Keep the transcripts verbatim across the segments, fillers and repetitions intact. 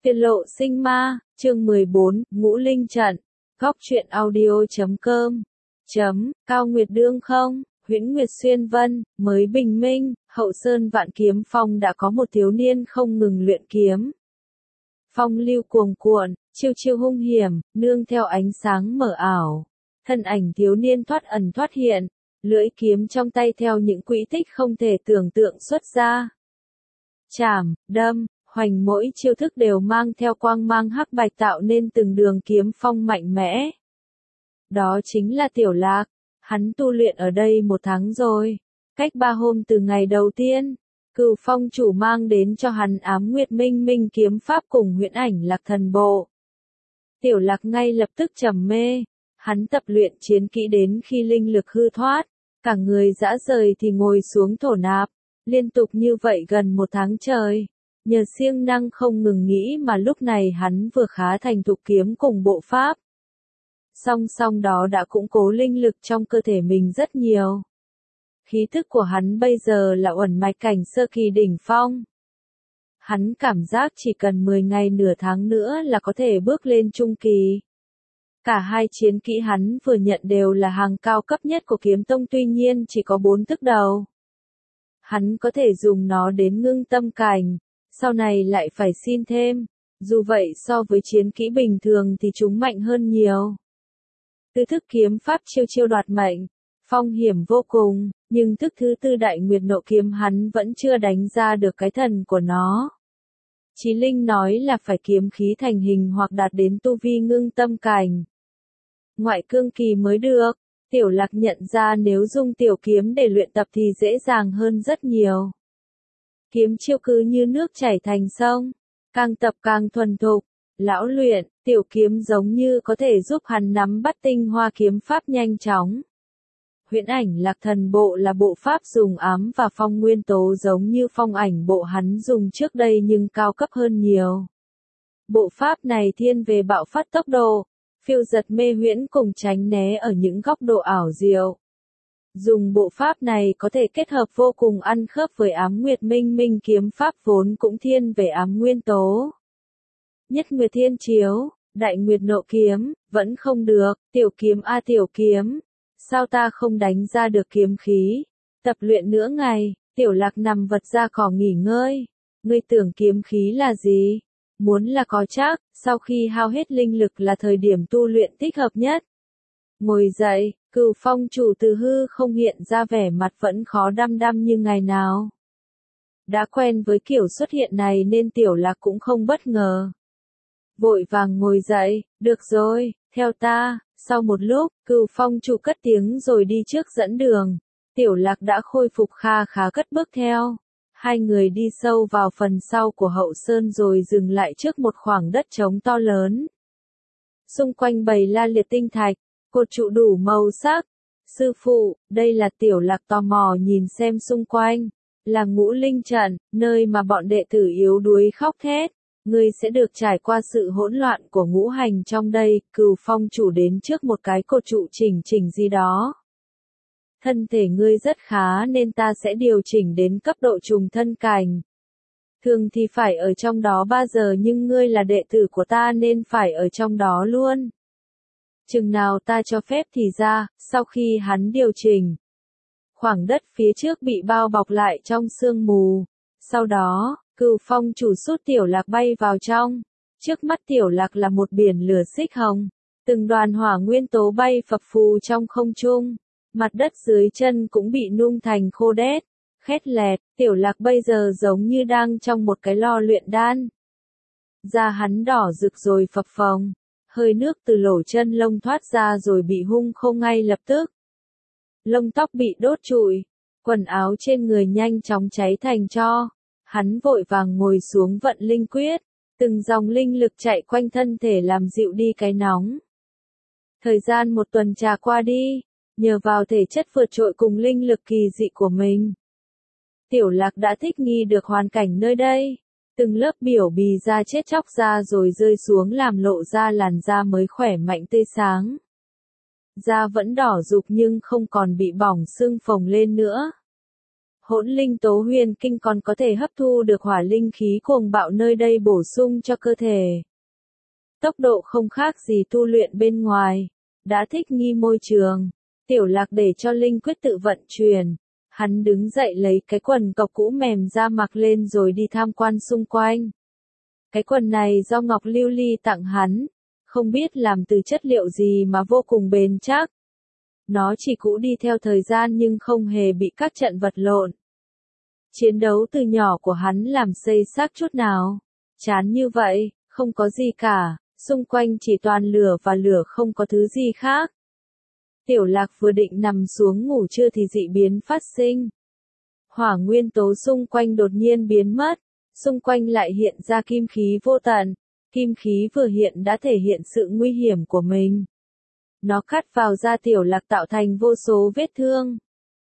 Tiên lộ sinh ma, chương mười bốn, ngũ linh trận, góc truyện audio chấm com, chấm, Cao Nguyệt Đương không, Huyễn Nguyệt Xuyên Vân, mới bình minh, Hậu Sơn Vạn Kiếm Phong đã có một thiếu niên không ngừng luyện kiếm. Phong lưu cuồng cuộn, chiêu chiêu hung hiểm, nương theo ánh sáng mờ ảo. Thân ảnh thiếu niên thoát ẩn thoát hiện, lưỡi kiếm trong tay theo những quỹ tích không thể tưởng tượng xuất ra. Chảm, đâm, hoành mỗi chiêu thức đều mang theo quang mang hắc bạch tạo nên từng đường kiếm phong mạnh mẽ. Đó chính là Tiểu Lạc, hắn tu luyện ở đây một tháng rồi, cách ba hôm từ ngày đầu tiên, Cửu Phong chủ mang đến cho hắn Ám Nguyệt Minh Minh kiếm pháp cùng Huyễn Ảnh Lạc Thần Bộ. Tiểu Lạc ngay lập tức trầm mê, hắn tập luyện chiến kỹ đến khi linh lực hư thoát, cả người dã rời thì ngồi xuống thổ nạp, liên tục như vậy gần một tháng trời. Nhờ siêng năng không ngừng nghĩ mà lúc này hắn vừa khá thành thục kiếm cùng bộ pháp. Song song đó đã củng cố linh lực trong cơ thể mình rất nhiều. Khí thức của hắn bây giờ là uẩn mạch cảnh sơ kỳ đỉnh phong. Hắn cảm giác chỉ cần mười ngày nửa tháng nữa là có thể bước lên trung kỳ. Cả hai chiến kỹ hắn vừa nhận đều là hàng cao cấp nhất của kiếm tông, tuy nhiên chỉ có bốn thức đầu. Hắn có thể dùng nó đến ngưng tâm cảnh, sau này lại phải xin thêm, dù vậy so với chiến kỹ bình thường thì chúng mạnh hơn nhiều. Tứ thức kiếm pháp chiêu chiêu đoạt mệnh, phong hiểm vô cùng, nhưng thức thứ tư Đại Nguyệt Nộ kiếm hắn vẫn chưa đánh ra được cái thần của nó. Chí Linh nói là phải kiếm khí thành hình hoặc đạt đến tu vi ngưng tâm cảnh. Ngoại cương kỳ mới được. Tiểu Lạc nhận ra nếu dùng tiểu kiếm để luyện tập thì dễ dàng hơn rất nhiều. Kiếm chiêu cứ như nước chảy thành sông, càng tập càng thuần thục. Lão luyện, tiểu kiếm giống như có thể giúp hắn nắm bắt tinh hoa kiếm pháp nhanh chóng. Huyễn Ảnh Lạc Thần Bộ là bộ pháp dùng ám và phong nguyên tố giống như phong ảnh bộ hắn dùng trước đây nhưng cao cấp hơn nhiều. Bộ pháp này thiên về bạo phát tốc độ, phiêu giật mê huyễn cùng tránh né ở những góc độ ảo diệu. Dùng bộ pháp này có thể kết hợp vô cùng ăn khớp với Ám Nguyệt Minh Minh kiếm pháp vốn cũng thiên về ám nguyên tố. Nhất Nguyệt Thiên Chiếu, Đại Nguyệt Nộ kiếm, vẫn không được, tiểu kiếm a tiểu kiếm. Sao ta không đánh ra được kiếm khí? Tập luyện nửa ngày, Tiểu Lạc nằm vật ra cỏ nghỉ ngơi. Ngươi tưởng kiếm khí là gì? Muốn là có chắc, sau khi hao hết linh lực là thời điểm tu luyện thích hợp nhất. Ngồi dậy, Cửu Phong chủ từ hư không hiện ra vẻ mặt vẫn khó đăm đăm như ngày nào. Đã quen với kiểu xuất hiện này nên Tiểu Lạc cũng không bất ngờ. Vội vàng ngồi dậy, được rồi, theo ta. Sau một lúc, Cửu Phong chủ cất tiếng rồi đi trước dẫn đường. Tiểu Lạc đã khôi phục kha khá cất bước theo. Hai người đi sâu vào phần sau của Hậu Sơn rồi dừng lại trước một khoảng đất trống to lớn. Xung quanh bày la liệt tinh thạch, cột trụ đủ màu sắc. Sư phụ, đây là Tiểu Lạc tò mò nhìn xem xung quanh. Là ngũ linh trận, nơi mà bọn đệ tử yếu đuối khóc thét. Ngươi sẽ được trải qua sự hỗn loạn của ngũ hành trong đây. Cửu Phong chủ đến trước một cái cột trụ chỉnh chỉnh gì đó. Thân thể ngươi rất khá nên ta sẽ điều chỉnh đến cấp độ trùng thân cảnh. Thường thì phải ở trong đó ba giờ nhưng ngươi là đệ tử của ta nên phải ở trong đó luôn. Chừng nào ta cho phép thì ra, sau khi hắn điều chỉnh. Khoảng đất phía trước bị bao bọc lại trong sương mù. Sau đó, Cửu Phong chủ sút Tiểu Lạc bay vào trong. Trước mắt Tiểu Lạc là một biển lửa xích hồng. Từng đoàn hỏa nguyên tố bay phập phù trong không trung. Mặt đất dưới chân cũng bị nung thành khô đét, khét lẹt. Tiểu Lạc bây giờ giống như đang trong một cái lò luyện đan. Da hắn đỏ rực rồi phập phồng. Hơi nước từ lỗ chân lông thoát ra rồi bị hung khô ngay lập tức. Lông tóc bị đốt trụi. Quần áo trên người nhanh chóng cháy thành tro. Hắn vội vàng ngồi xuống vận linh quyết. Từng dòng linh lực chạy quanh thân thể làm dịu đi cái nóng. Thời gian một tuần trà qua đi. Nhờ vào thể chất vượt trội cùng linh lực kỳ dị của mình. Tiểu Lạc đã thích nghi được hoàn cảnh nơi đây. Từng lớp biểu bì da chết chóc ra rồi rơi xuống làm lộ ra làn da mới khỏe mạnh tươi sáng. Da vẫn đỏ rục nhưng không còn bị bỏng sưng phồng lên nữa. Hỗn linh tố huyền kinh còn có thể hấp thu được hỏa linh khí cuồng bạo nơi đây bổ sung cho cơ thể. Tốc độ không khác gì tu luyện bên ngoài. Đã thích nghi môi trường. Tiểu Lạc để cho linh quyết tự vận chuyển. Hắn đứng dậy lấy cái quần cộc cũ mềm ra mặc lên rồi đi tham quan xung quanh. Cái quần này do Ngọc Lưu Ly tặng hắn. Không biết làm từ chất liệu gì mà vô cùng bền chắc. Nó chỉ cũ đi theo thời gian nhưng không hề bị các trận vật lộn. Chiến đấu từ nhỏ của hắn làm xây xác chút nào. Chán như vậy, không có gì cả, xung quanh chỉ toàn lửa và lửa không có thứ gì khác. Tiểu Lạc vừa định nằm xuống ngủ trưa thì dị biến phát sinh. Hỏa nguyên tố xung quanh đột nhiên biến mất, xung quanh lại hiện ra kim khí vô tận. Kim khí vừa hiện đã thể hiện sự nguy hiểm của mình. Nó cắt vào da Tiểu Lạc tạo thành vô số vết thương.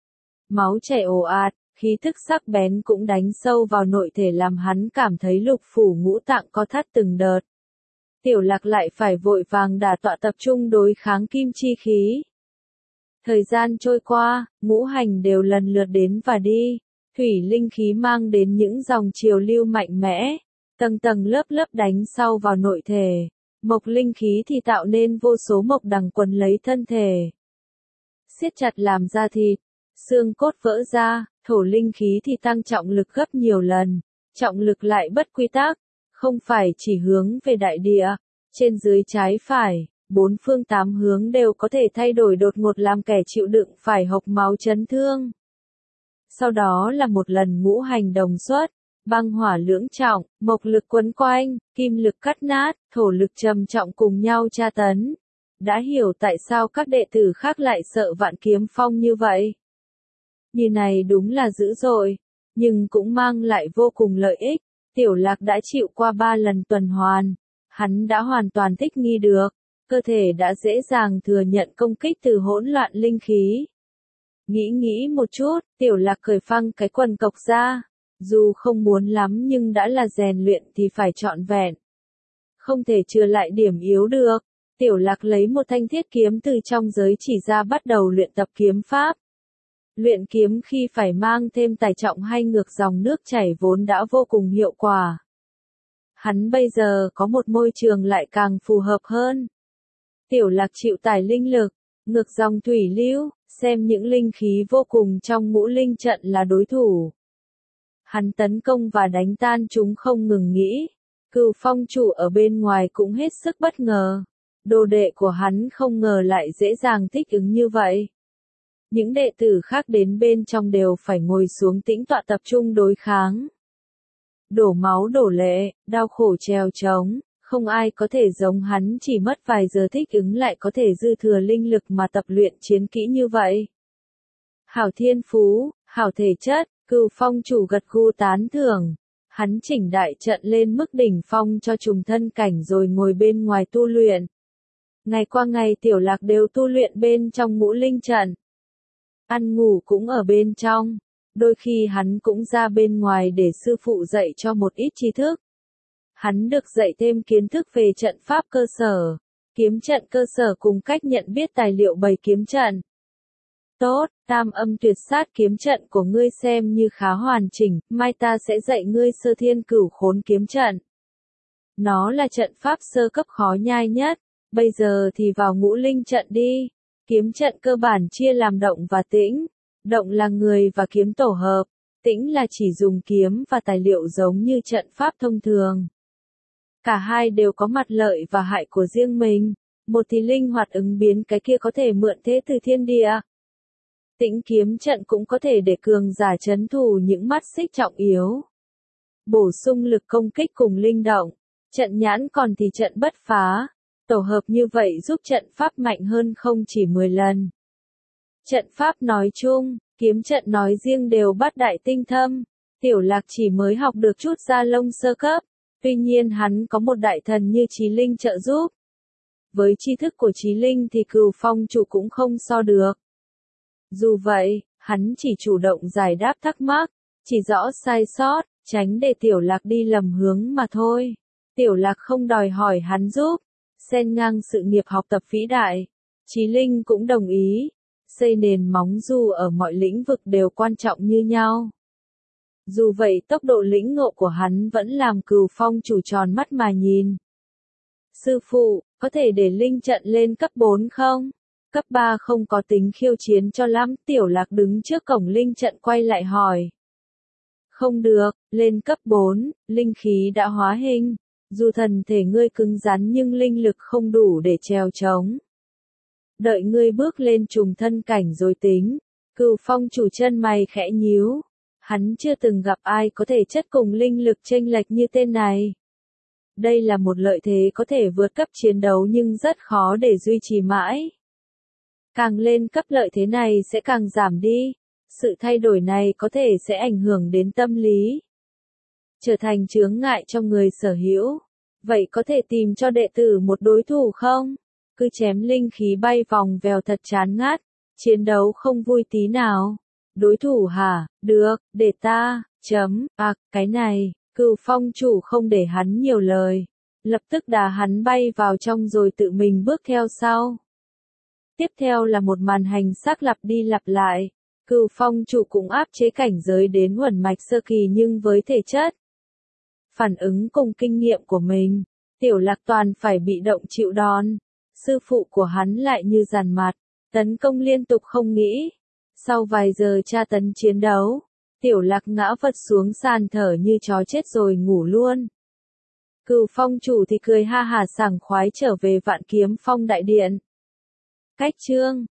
Máu chảy ồ ạt, khí thức sắc bén cũng đánh sâu vào nội thể làm hắn cảm thấy lục phủ ngũ tạng co thắt từng đợt. Tiểu Lạc lại phải vội vàng đả tọa tập trung đối kháng kim chi khí. Thời gian trôi qua, ngũ hành đều lần lượt đến và đi. Thủy linh khí mang đến những dòng triều lưu mạnh mẽ, tầng tầng lớp lớp đánh sâu vào nội thể. Mộc linh khí thì tạo nên vô số mộc đằng quấn lấy thân thể. Siết chặt làm da thịt, xương cốt vỡ ra, thổ linh khí thì tăng trọng lực gấp nhiều lần. Trọng lực lại bất quy tắc, không phải chỉ hướng về đại địa, trên dưới trái phải, bốn phương tám hướng đều có thể thay đổi đột ngột làm kẻ chịu đựng phải hộc máu chấn thương. Sau đó là một lần ngũ hành đồng xuất, băng hỏa lưỡng trọng, mộc lực quấn quanh, kim lực cắt nát, thổ lực trầm trọng cùng nhau tra tấn. Đã hiểu tại sao các đệ tử khác lại sợ Vạn Kiếm Phong như vậy. Như này đúng là dữ dội, nhưng cũng mang lại vô cùng lợi ích. Tiểu Lạc đã chịu qua ba lần tuần hoàn, hắn đã hoàn toàn thích nghi được, cơ thể đã dễ dàng thừa nhận công kích từ hỗn loạn linh khí. Nghĩ nghĩ một chút, Tiểu Lạc cởi phăng cái quần cộc ra, dù không muốn lắm nhưng đã là rèn luyện thì phải trọn vẹn. Không thể chừa lại điểm yếu được, Tiểu Lạc lấy một thanh thiết kiếm từ trong giới chỉ ra bắt đầu luyện tập kiếm pháp. Luyện kiếm khi phải mang thêm tải trọng hay ngược dòng nước chảy vốn đã vô cùng hiệu quả. Hắn bây giờ có một môi trường lại càng phù hợp hơn. Tiểu Lạc chịu tải linh lực, ngược dòng thủy lưu, xem những linh khí vô cùng trong ngũ linh trận là đối thủ. Hắn tấn công và đánh tan chúng không ngừng nghĩ. Cửu Phong chủ ở bên ngoài cũng hết sức bất ngờ. Đồ đệ của hắn không ngờ lại dễ dàng thích ứng như vậy. Những đệ tử khác đến bên trong đều phải ngồi xuống tĩnh tọa tập trung đối kháng. Đổ máu đổ lệ, đau khổ trèo trống, không ai có thể giống hắn chỉ mất vài giờ thích ứng lại có thể dư thừa linh lực mà tập luyện chiến kỹ như vậy. Hảo thiên phú, hảo thể chất, Cửu Phong chủ gật gù tán thưởng. Hắn chỉnh đại trận lên mức đỉnh phong cho trùng thân cảnh rồi ngồi bên ngoài tu luyện. Ngày qua ngày Tiểu Lạc đều tu luyện bên trong ngũ linh trận. Ăn ngủ cũng ở bên trong, đôi khi hắn cũng ra bên ngoài để sư phụ dạy cho một ít tri thức. Hắn được dạy thêm kiến thức về trận pháp cơ sở, kiếm trận cơ sở cùng cách nhận biết tài liệu bày kiếm trận. Tốt, tam âm tuyệt sát kiếm trận của ngươi xem như khá hoàn chỉnh, mai ta sẽ dạy ngươi sơ thiên cửu khốn kiếm trận. Nó là trận pháp sơ cấp khó nhai nhất, bây giờ thì vào ngũ linh trận đi. Kiếm trận cơ bản chia làm động và tĩnh. Động là người và kiếm tổ hợp, tĩnh là chỉ dùng kiếm và tài liệu giống như trận pháp thông thường. Cả hai đều có mặt lợi và hại của riêng mình, một thì linh hoạt ứng biến, cái kia có thể mượn thế từ thiên địa. Tĩnh kiếm trận cũng có thể để cường giả trấn thủ những mắt xích trọng yếu. Bổ sung lực công kích cùng linh động, trận nhãn còn thì trận bất phá. Tổ hợp như vậy giúp trận pháp mạnh hơn không chỉ mười lần. Trận pháp nói chung, kiếm trận nói riêng đều bắt đại tinh thâm. Tiểu Lạc chỉ mới học được chút da lông sơ cấp, tuy nhiên hắn có một đại thần như Chí Linh trợ giúp. Với tri thức của Chí Linh thì Cửu Phong chủ cũng không so được. Dù vậy, hắn chỉ chủ động giải đáp thắc mắc, chỉ rõ sai sót, tránh để Tiểu Lạc đi lầm hướng mà thôi. Tiểu Lạc không đòi hỏi hắn giúp, xen ngang sự nghiệp học tập vĩ đại. Chí Linh cũng đồng ý. xây nền móng dù ở mọi lĩnh vực đều quan trọng như nhau. Dù vậy tốc độ lĩnh ngộ của hắn vẫn làm Cửu Phong chủ tròn mắt mà nhìn. Sư phụ, có thể để linh trận lên cấp bốn không? Cấp ba không có tính khiêu chiến cho lắm, Tiểu Lạc đứng trước cổng linh trận quay lại hỏi. Không được, lên cấp bốn, linh khí đã hóa hình. Dù thần thể ngươi cứng rắn nhưng linh lực không đủ để trèo trống. Đợi ngươi bước lên trùng thân cảnh rồi tính. Cửu Phong chủ chân mày khẽ nhíu. Hắn chưa từng gặp ai có thể chất cùng linh lực chênh lệch như tên này. Đây là một lợi thế có thể vượt cấp chiến đấu nhưng rất khó để duy trì mãi. Càng lên cấp lợi thế này sẽ càng giảm đi. Sự thay đổi này có thể sẽ ảnh hưởng đến tâm lý. Trở thành chướng ngại trong người sở hữu. Vậy có thể tìm cho đệ tử một đối thủ không? Cứ chém linh khí bay vòng vèo thật chán ngắt. Chiến đấu không vui tí nào. Đối thủ hả? Được, để ta, chấm, à, cái này. Cửu Phong chủ không để hắn nhiều lời. Lập tức đá hắn bay vào trong rồi tự mình bước theo sau. Tiếp theo là một màn hành xác lặp đi lặp lại. Cửu Phong chủ cũng áp chế cảnh giới đến huẩn mạch sơ kỳ nhưng với thể chất. Phản ứng cùng kinh nghiệm của mình, Tiểu Lạc toàn phải bị động chịu đòn. Sư phụ của hắn lại như dàn mặt, tấn công liên tục không nghĩ. Sau vài giờ tra tấn chiến đấu, Tiểu Lạc ngã vật xuống sàn thở như chó chết rồi ngủ luôn. Cửu Phong chủ thì cười ha hả sảng khoái trở về Vạn Kiếm Phong đại điện. Cách chương